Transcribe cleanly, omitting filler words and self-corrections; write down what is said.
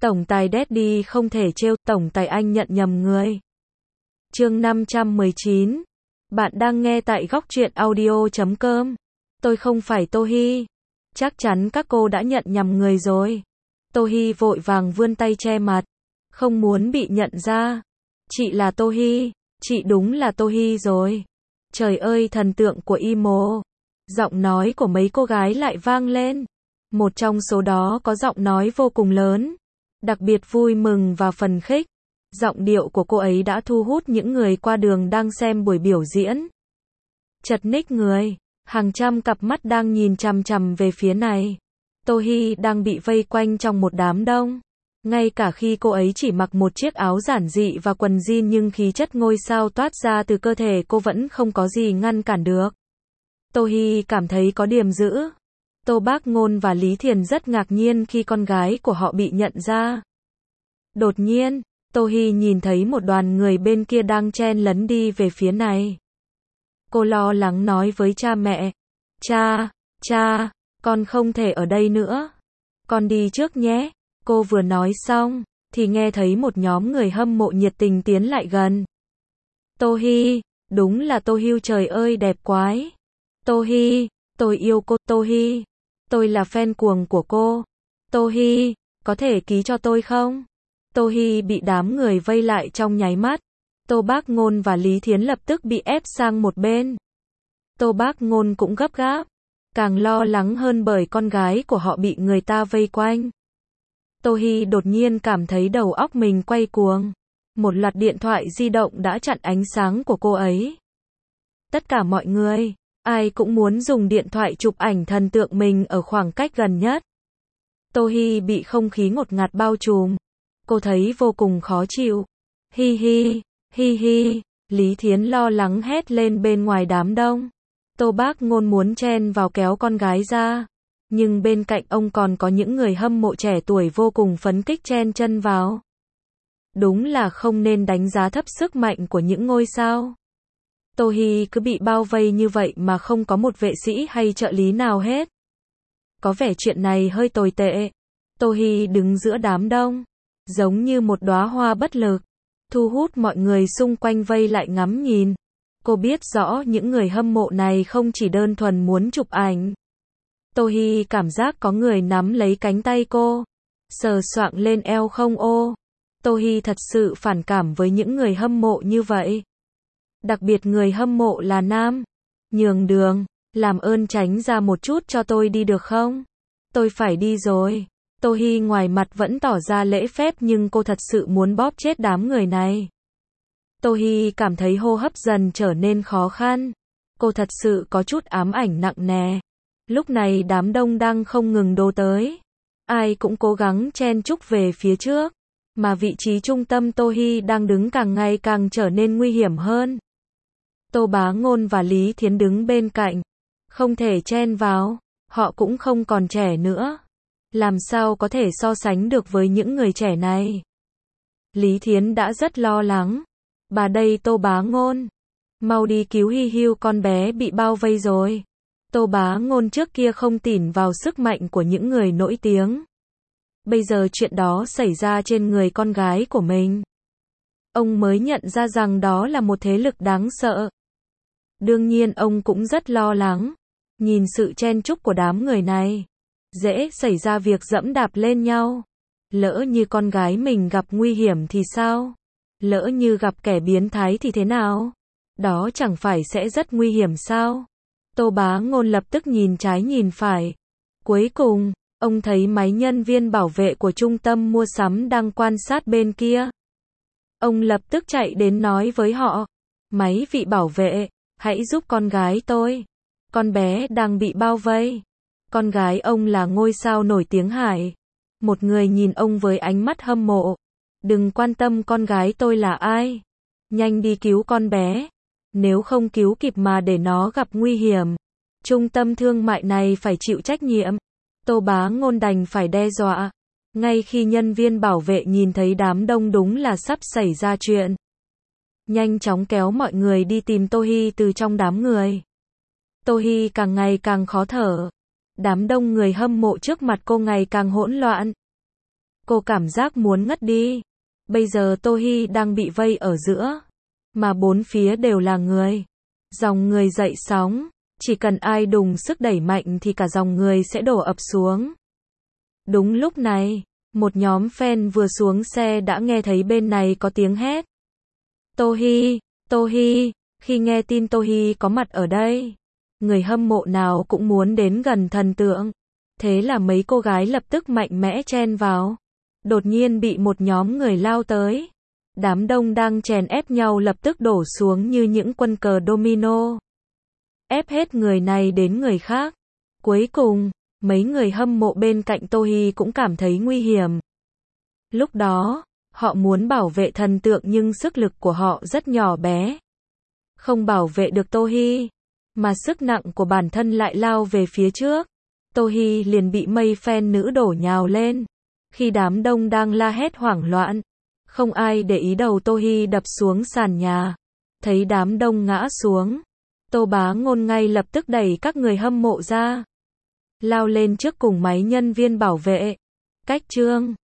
Tổng tài Daddy không thể trêu, tổng tài anh nhận nhầm người. Chương 519. Bạn đang nghe tại góc truyện audio.com. Tôi không phải Tô Hi. Chắc chắn các cô đã nhận nhầm người rồi. Tô Hi vội vàng vươn tay che mặt, không muốn bị nhận ra. Chị là Tô Hi, chị đúng là Tô Hi rồi. Trời ơi, thần tượng của Imo. Giọng nói của mấy cô gái lại vang lên. Một trong số đó có giọng nói vô cùng lớn, đặc biệt vui mừng và phấn khích. Giọng điệu của cô ấy đã thu hút những người qua đường đang xem buổi biểu diễn. Chật ních người, hàng trăm cặp mắt đang nhìn chằm chằm về phía này. Tô Hi đang bị vây quanh trong một đám đông. Ngay cả khi cô ấy chỉ mặc một chiếc áo giản dị và quần jean nhưng khí chất ngôi sao toát ra từ cơ thể cô vẫn không có gì ngăn cản được. Tô Hi cảm thấy có điểm dữ. Tô Bác Ngôn và Lý Thiền rất ngạc nhiên khi con gái của họ bị nhận ra. Đột nhiên, Tô Hi nhìn thấy một đoàn người bên kia đang chen lấn đi về phía này. Cô lo lắng nói với cha mẹ. Cha, con không thể ở đây nữa. Con đi trước nhé. Cô vừa nói xong, thì nghe thấy một nhóm người hâm mộ nhiệt tình tiến lại gần. Tô Hi, đúng là Tô Hi, trời ơi đẹp quái. Tô Hi, tôi yêu cô. Tô Hi, tôi là fan cuồng của cô. Tô Hi, có thể ký cho tôi không? Tô Hi bị đám người vây lại trong nháy mắt. Tô Bác Ngôn và Lý Thiến lập tức bị ép sang một bên. Tô Bác Ngôn cũng gấp gáp, càng lo lắng hơn bởi con gái của họ bị người ta vây quanh. Tô Hi đột nhiên cảm thấy đầu óc mình quay cuồng. Một loạt điện thoại di động đã chặn ánh sáng của cô ấy. Tất cả mọi người, ai cũng muốn dùng điện thoại chụp ảnh thần tượng mình ở khoảng cách gần nhất. Tô Hi bị không khí ngột ngạt bao trùm. Cô thấy vô cùng khó chịu. Hi hi, Lý Thiến lo lắng hét lên bên ngoài đám đông. Tô Bác Ngôn muốn chen vào kéo con gái ra. Nhưng bên cạnh ông còn có những người hâm mộ trẻ tuổi vô cùng phấn khích chen chân vào. Đúng là không nên đánh giá thấp sức mạnh của những ngôi sao. Tô Hi cứ bị bao vây như vậy mà không có một vệ sĩ hay trợ lý nào hết. Có vẻ chuyện này hơi tồi tệ. Tô Hi đứng giữa đám đông, giống như một đóa hoa bất lực, thu hút mọi người xung quanh vây lại ngắm nhìn. Cô biết rõ những người hâm mộ này không chỉ đơn thuần muốn chụp ảnh. Tô Hi cảm giác có người nắm lấy cánh tay cô, sờ soạng lên eo không ô. Tô Hi thật sự phản cảm với những người hâm mộ như vậy. Đặc biệt người hâm mộ là nam. Nhường đường, làm ơn tránh ra một chút cho tôi đi được không? Tôi phải đi rồi. Tô Hi ngoài mặt vẫn tỏ ra lễ phép nhưng cô thật sự muốn bóp chết đám người này. Tô Hi cảm thấy hô hấp dần trở nên khó khăn. Cô thật sự có chút ám ảnh nặng nề. Lúc này đám đông đang không ngừng đổ tới. Ai cũng cố gắng chen chúc về phía trước. Mà vị trí trung tâm Tô Hi đang đứng càng ngày càng trở nên nguy hiểm hơn. Tô Bá Ngôn và Lý Thiến đứng bên cạnh. Không thể chen vào. Họ cũng không còn trẻ nữa. Làm sao có thể so sánh được với những người trẻ này? Lý Thiến đã rất lo lắng. Bà đây Tô Bá Ngôn. Mau đi cứu Hi Hi, con bé bị bao vây rồi. Tô Bá Ngôn trước kia không tin vào sức mạnh của những người nổi tiếng. Bây giờ chuyện đó xảy ra trên người con gái của mình. Ông mới nhận ra rằng đó là một thế lực đáng sợ. Đương nhiên ông cũng rất lo lắng. Nhìn sự chen chúc của đám người này, dễ xảy ra việc dẫm đạp lên nhau. Lỡ như con gái mình gặp nguy hiểm thì sao? Lỡ như gặp kẻ biến thái thì thế nào? Đó chẳng phải sẽ rất nguy hiểm sao? Tô Bá Ngôn lập tức nhìn trái nhìn phải. Cuối cùng, ông thấy mấy nhân viên bảo vệ của trung tâm mua sắm đang quan sát bên kia. Ông lập tức chạy đến nói với họ. Mấy vị bảo vệ, hãy giúp con gái tôi. Con bé đang bị bao vây. Con gái ông là ngôi sao nổi tiếng Hải. Một người nhìn ông với ánh mắt hâm mộ. Đừng quan tâm con gái tôi là ai. Nhanh đi cứu con bé. Nếu không cứu kịp mà để nó gặp nguy hiểm, trung tâm thương mại này phải chịu trách nhiệm. Tô Bá Ngôn đành phải đe dọa. Ngay khi nhân viên bảo vệ nhìn thấy đám đông đúng là sắp xảy ra chuyện, nhanh chóng kéo mọi người đi tìm Tô Hi từ trong đám người. Tô Hi càng ngày càng khó thở. Đám đông người hâm mộ trước mặt cô ngày càng hỗn loạn. Cô cảm giác muốn ngất đi. Bây giờ Tô Hi đang bị vây ở giữa, mà bốn phía đều là người. Dòng người dậy sóng, chỉ cần ai đùng sức đẩy mạnh thì cả dòng người sẽ đổ ập xuống. Đúng lúc này, một nhóm fan vừa xuống xe đã nghe thấy bên này có tiếng hét. Tô Hi, Tô Hi, khi nghe tin Tô Hi có mặt ở đây, người hâm mộ nào cũng muốn đến gần thần tượng. Thế là mấy cô gái lập tức mạnh mẽ chen vào. Đột nhiên bị một nhóm người lao tới. Đám đông đang chèn ép nhau lập tức đổ xuống như những quân cờ domino. Ép hết người này đến người khác. Cuối cùng, mấy người hâm mộ bên cạnh Tô Hi cũng cảm thấy nguy hiểm. Lúc đó, họ muốn bảo vệ thần tượng nhưng sức lực của họ rất nhỏ bé. Không bảo vệ được Tô Hi, mà sức nặng của bản thân lại lao về phía trước. Tô Hi liền bị mây fan nữ đổ nhào lên. Khi đám đông đang la hét hoảng loạn, không ai để ý đầu Tô Hi đập xuống sàn nhà. Thấy đám đông ngã xuống, Tô Bá Ngôn ngay lập tức đẩy các người hâm mộ ra. Lao lên trước cùng máy nhân viên bảo vệ. Cách Trương